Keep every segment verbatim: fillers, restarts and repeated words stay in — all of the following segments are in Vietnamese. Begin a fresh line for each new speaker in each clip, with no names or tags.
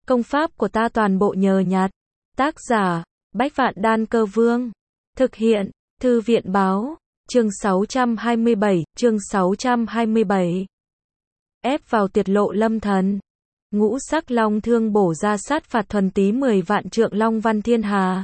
Công pháp của ta toàn bộ nhờ nhặt. Tác giả, Bách Vạn Đan Cơ Vương. Thực hiện, Thư viện Báo. Chương sáu trăm hai mươi bảy, chương sáu trăm hai mươi bảy. Ép vào tuyệt lộ lâm thần. Ngũ sắc long thương bổ ra sát phạt thuần tí mười vạn trượng long văn thiên hà.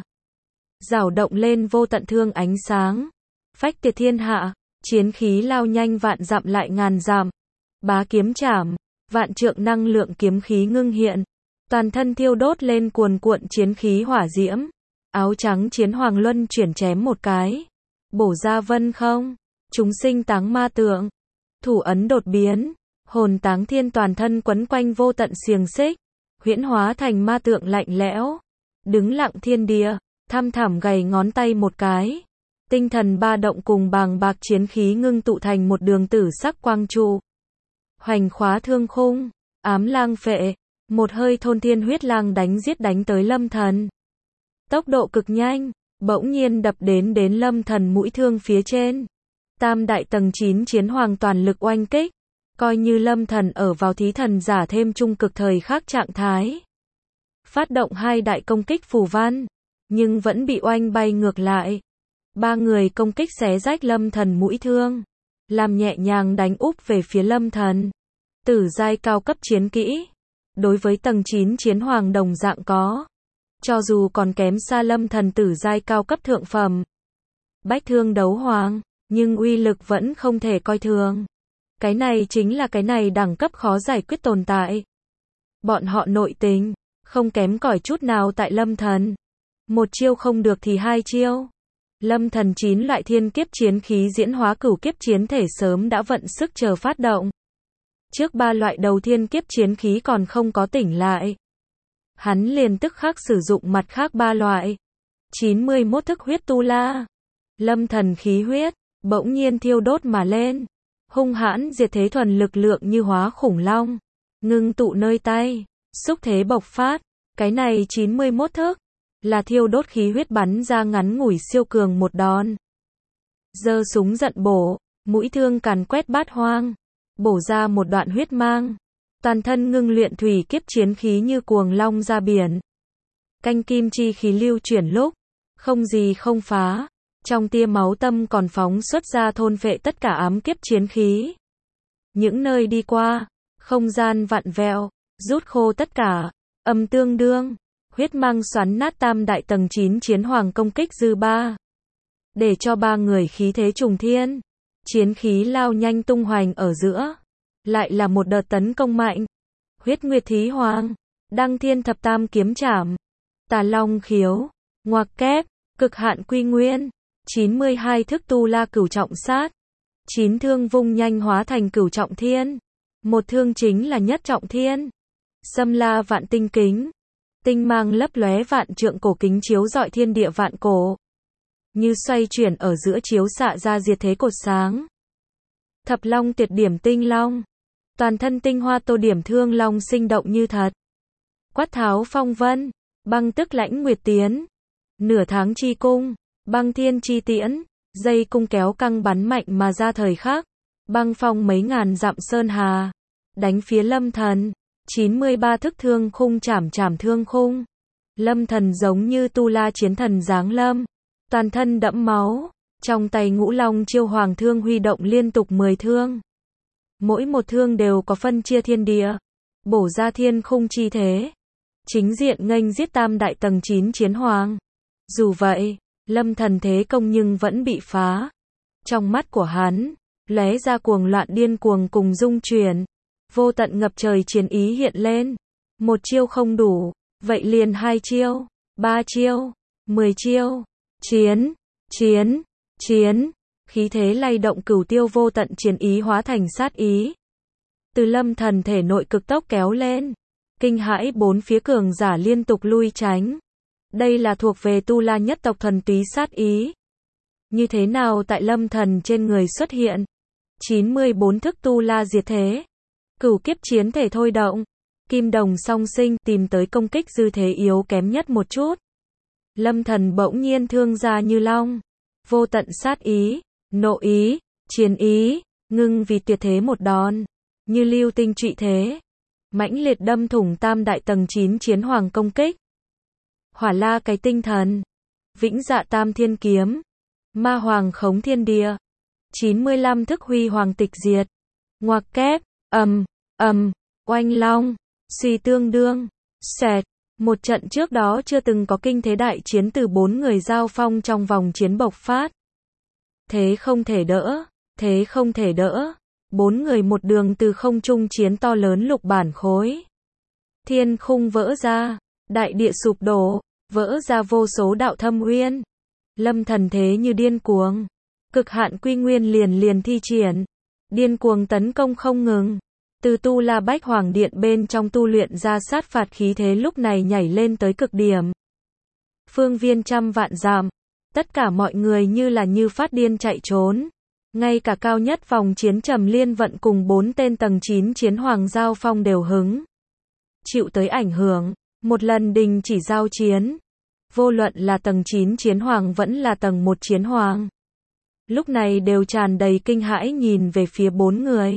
Rảo động lên vô tận thương ánh sáng. Phách tiệt thiên hạ, chiến khí lao nhanh vạn dặm lại ngàn dặm. Bá kiếm chảm, vạn trượng năng lượng kiếm khí ngưng hiện. Toàn thân thiêu đốt lên cuồn cuộn chiến khí hỏa diễm. Áo trắng chiến hoàng luân chuyển chém một cái. Bổ ra vân không. Chúng sinh táng ma tượng. Thủ ấn đột biến. Hồn táng thiên toàn thân quấn quanh vô tận xiềng xích. Huyễn hóa thành ma tượng lạnh lẽo. Đứng lặng thiên địa. Thăm thẳm gầy ngón tay một cái. Tinh thần ba động cùng bàng bạc chiến khí ngưng tụ thành một đường tử sắc quang trụ. Hoành khóa thương khung. Ám lang phệ. Một hơi thôn thiên huyết lang đánh giết đánh tới lâm thần. Tốc độ cực nhanh, bỗng nhiên đập đến đến lâm thần mũi thương phía trên. Tam đại tầng chín chiến hoàng toàn lực oanh kích. Coi như lâm thần ở vào thí thần giả thêm trung cực thời khắc trạng thái. Phát động hai đại công kích phù văn. Nhưng vẫn bị oanh bay ngược lại. Ba người công kích xé rách lâm thần mũi thương. Làm nhẹ nhàng đánh úp về phía lâm thần. Tử giai cao cấp chiến kỹ. Đối với tầng chín chiến hoàng đồng dạng có. Cho dù còn kém xa lâm thần tử giai cao cấp thượng phẩm. Bách thương đấu hoàng. Nhưng uy lực vẫn không thể coi thường. Cái này chính là cái này đẳng cấp khó giải quyết tồn tại. Bọn họ nội tình. Không kém cỏi chút nào tại lâm thần. Một chiêu không được thì hai chiêu. Lâm thần chín loại thiên kiếp chiến khí diễn hóa cửu kiếp chiến thể sớm đã vận sức chờ phát động. Trước ba loại đầu thiên kiếp chiến khí còn không có tỉnh lại. Hắn liền tức khắc sử dụng mặt khác ba loại. chín mươi mốt thức huyết tu la. Lâm thần khí huyết, bỗng nhiên thiêu đốt mà lên. Hung hãn diệt thế thuần lực lượng như hóa khủng long. Ngưng tụ nơi tay, xúc thế bộc phát. Cái này chín mươi mốt thức. Là thiêu đốt khí huyết bắn ra ngắn ngủi siêu cường một đòn. Giơ súng giận bổ, mũi thương càn quét bát hoang. Bổ ra một đoạn huyết mang. Toàn thân ngưng luyện thủy kiếp chiến khí như cuồng long ra biển. Canh kim chi khí lưu chuyển lúc. Không gì không phá. Trong tia máu tâm còn phóng xuất ra thôn phệ tất cả ám kiếp chiến khí. Những nơi đi qua. Không gian vặn vẹo. Rút khô tất cả. Âm tương đương. Huyết mang xoắn nát tam đại tầng chín chiến hoàng công kích dư ba. Để cho ba người khí thế trùng thiên. Chiến khí lao nhanh tung hoành ở giữa. Lại là một đợt tấn công mạnh. Huyết nguyệt thí hoàng. Đăng thiên thập tam kiếm trảm. Tà long khiếu. Ngoặc kép. Cực hạn quy nguyên. chín mươi hai thức tu la cửu trọng sát. chín thương vung nhanh hóa thành cửu trọng thiên. Một thương chính là nhất trọng thiên. Xâm la vạn tinh kính. Tinh mang lấp lóe vạn trượng cổ kính chiếu rọi thiên địa vạn cổ. Như xoay chuyển ở giữa chiếu xạ ra diệt thế cột sáng. Thập long tuyệt điểm tinh long. Toàn thân tinh hoa tô điểm thương long sinh động như thật. Quát tháo phong vân. Băng tức lãnh nguyệt tiến. Nửa tháng chi cung. Băng thiên chi tiễn. Dây cung kéo căng bắn mạnh mà ra thời khắc. Băng phong mấy ngàn dặm sơn hà. Đánh phía lâm thần. chín mươi ba thức thương khung chảm chảm thương khung. Lâm thần giống như tu la chiến thần giáng lâm. Toàn thân đẫm máu. Trong tay ngũ long chiêu hoàng thương huy động liên tục mười thương. Mỗi một thương đều có phân chia thiên địa. Bổ ra thiên khung chi thế. Chính diện nghênh giết tam đại tầng chín chiến hoàng. Dù vậy, lâm thần thế công nhưng vẫn bị phá. Trong mắt của hắn, lóe ra cuồng loạn điên cuồng cùng dung chuyển. Vô tận ngập trời chiến ý hiện lên. Một chiêu không đủ, vậy liền hai chiêu, ba chiêu, mười chiêu. Chiến, chiến, chiến. Khí thế lay động cửu tiêu vô tận chiến ý hóa thành sát ý. Từ lâm thần thể nội cực tốc kéo lên. Kinh hãi bốn phía cường giả liên tục lui tránh. Đây là thuộc về tu la nhất tộc thuần túy sát ý. Như thế nào tại lâm thần trên người xuất hiện. chín mươi bốn thức tu la diệt thế. Cửu kiếp chiến thể thôi động. Kim đồng song sinh tìm tới công kích dư thế yếu kém nhất một chút. Lâm thần bỗng nhiên thương ra như long. Vô tận sát ý, nộ ý, chiến ý, ngưng vì tuyệt thế một đòn. Như lưu tinh trụy thế. mãnh liệt đâm thủng tam đại tầng chín chiến hoàng công kích. Hỏa la cái tinh thần, vĩnh dạ tam thiên kiếm, ma hoàng khống thiên địa, chín mươi lăm thức huy hoàng tịch diệt, ngoặc kép, ầm, ầm, oanh long, suy tương đương, xẹt. Một trận trước đó chưa từng có kinh thế đại chiến từ bốn người giao phong trong vòng chiến bộc phát. Thế không thể đỡ, thế không thể đỡ. Bốn người một đường từ không trung chiến to lớn lục bản khối. Thiên khung vỡ ra, đại địa sụp đổ, vỡ ra vô số đạo thâm uyên. Lâm Thần thế như điên cuồng, cực hạn quy nguyên liền liền thi triển, điên cuồng tấn công không ngừng. Từ Tu La Bách Hoàng Điện bên trong tu luyện ra sát phạt khí thế lúc này nhảy lên tới cực điểm. Phương viên trăm vạn dặm, tất cả mọi người như là như phát điên chạy trốn. Ngay cả cao nhất vòng chiến Trầm Liên Vận cùng bốn tên tầng chín chiến hoàng giao phong đều hứng chịu tới ảnh hưởng, một lần đình chỉ giao chiến. Vô luận là tầng chín chiến hoàng vẫn là tầng một chiến hoàng, lúc này đều tràn đầy kinh hãi nhìn về phía bốn người.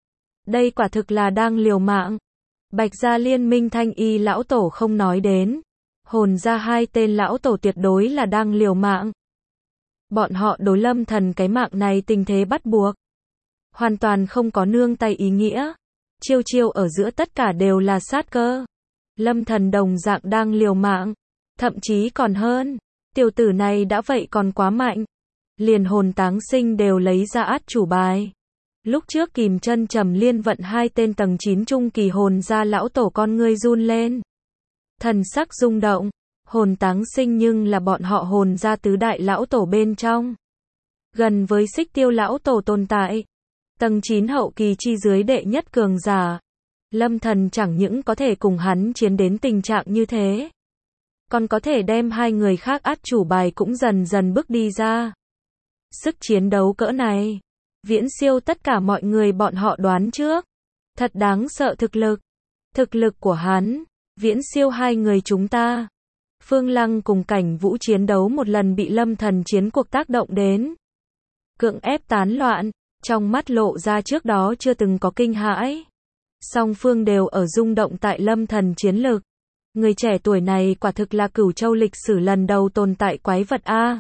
Đây quả thực là đang liều mạng. Bạch gia liên minh Thanh Y lão tổ không nói đến, hồn gia hai tên lão tổ tuyệt đối là đang liều mạng. Bọn họ đối Lâm Thần cái mạng này tình thế bắt buộc, hoàn toàn không có nương tay ý nghĩa. Chiêu chiêu ở giữa tất cả đều là sát cơ. Lâm Thần đồng dạng đang liều mạng, thậm chí còn hơn. Tiểu tử này đã vậy còn quá mạnh, liền hồn táng sinh đều lấy ra át chủ bài. Lúc trước kìm chân Trầm Liên Vận hai tên tầng chín trung kỳ hồn gia lão tổ con ngươi run lên, thần sắc rung động. Hồn táng sinh nhưng là bọn họ hồn gia tứ đại lão tổ bên trong, gần với Xích Tiêu lão tổ tồn tại, tầng chín hậu kỳ chi dưới đệ nhất cường giả. Lâm Thần chẳng những có thể cùng hắn chiến đến tình trạng như thế, còn có thể đem hai người khác át chủ bài cũng dần dần bước đi ra. Sức chiến đấu cỡ này, viễn siêu tất cả mọi người bọn họ đoán trước. Thật đáng sợ thực lực. Thực lực của hắn, viễn siêu hai người chúng ta. Phương Lăng cùng Cảnh Vũ chiến đấu một lần bị Lâm Thần chiến cuộc tác động đến. Cưỡng ép tán loạn, trong mắt lộ ra trước đó chưa từng có kinh hãi. Song phương đều ở rung động tại Lâm Thần chiến lực. Người trẻ tuổi này quả thực là Cửu Châu lịch sử lần đầu tồn tại quái vật A.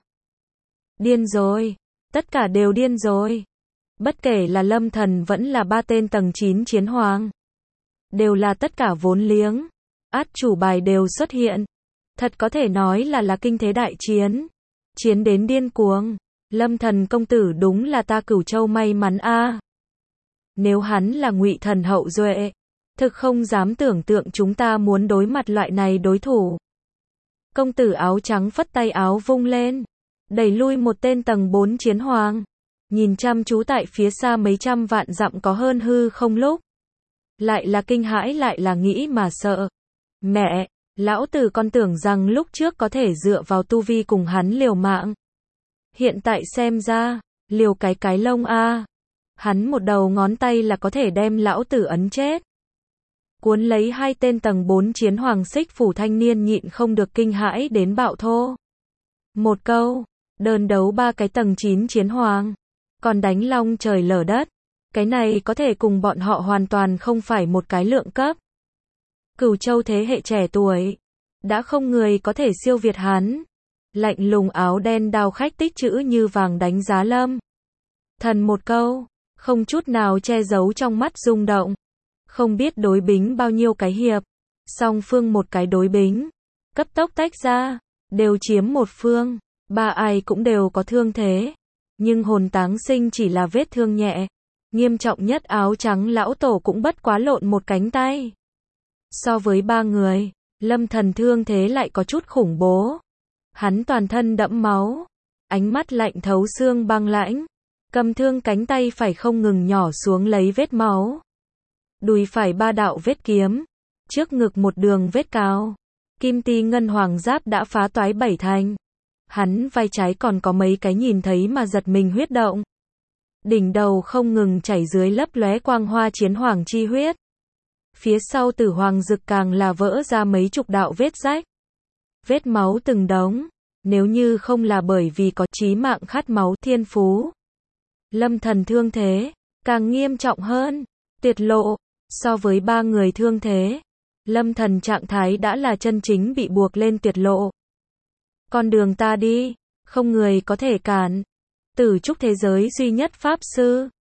Điên rồi. Tất cả đều điên rồi. Bất kể là Lâm Thần vẫn là ba tên tầng chín chiến hoàng, đều là tất cả vốn liếng. Át chủ bài đều xuất hiện. Thật có thể nói là là kinh thế đại chiến. Chiến đến điên cuồng. Lâm Thần công tử đúng là ta Cửu Châu may mắn a. Nếu hắn là Ngụy Thần hậu duệ, thực không dám tưởng tượng chúng ta muốn đối mặt loại này đối thủ. Công tử áo trắng phất tay áo vung lên, đẩy lui một tên tầng bốn chiến hoàng, nhìn chăm chú tại phía xa mấy trăm vạn dặm có hơn hư không lúc. Lại là kinh hãi lại là nghĩ mà sợ. Mẹ, lão tử con tưởng rằng lúc trước có thể dựa vào tu vi cùng hắn liều mạng. Hiện tại xem ra, liều cái cái lông a. Hắn một đầu ngón tay là có thể đem lão tử ấn chết. Cuốn lấy hai tên tầng bốn chiến hoàng xích phủ thanh niên nhịn không được kinh hãi đến bạo thô. Một câu, đơn đấu ba cái tầng chín chiến hoàng, còn đánh long trời lở đất. Cái này có thể cùng bọn họ hoàn toàn không phải một cái lượng cấp. Cửu Châu thế hệ trẻ tuổi, đã không người có thể siêu việt hắn. Lạnh lùng áo đen đao khách tích chữ như vàng đánh giá Lâm Thần một câu, không chút nào che giấu trong mắt rung động. Không biết đối bính bao nhiêu cái hiệp, song phương một cái đối bính, cấp tốc tách ra, đều chiếm một phương, ba ai cũng đều có thương thế. Nhưng hồn táng sinh chỉ là vết thương nhẹ, nghiêm trọng nhất áo trắng lão tổ cũng bất quá lộn một cánh tay. So với ba người, Lâm Thần thương thế lại có chút khủng bố. Hắn toàn thân đẫm máu, ánh mắt lạnh thấu xương băng lãnh, cầm thương cánh tay phải không ngừng nhỏ xuống lấy vết máu. Đùi phải ba đạo vết kiếm, trước ngực một đường vết cao, kim ti ngân hoàng giáp đã phá toái bảy thành. Hắn vai trái còn có mấy cái nhìn thấy mà giật mình huyết động. Đỉnh đầu không ngừng chảy dưới lấp lóe quang hoa chiến hoàng chi huyết. Phía sau tử hoàng dực càng là vỡ ra mấy chục đạo vết rách. Vết máu từng đống, nếu như không là bởi vì có chí mạng khát máu thiên phú. Lâm Thần thương thế, càng nghiêm trọng hơn, tuyệt lộ, So với ba người thương thế, Lâm Thần trạng thái đã là chân chính bị buộc lên tuyệt lộ. Con đường ta đi, không người có thể cản. Tử trúc thế giới duy nhất pháp sư.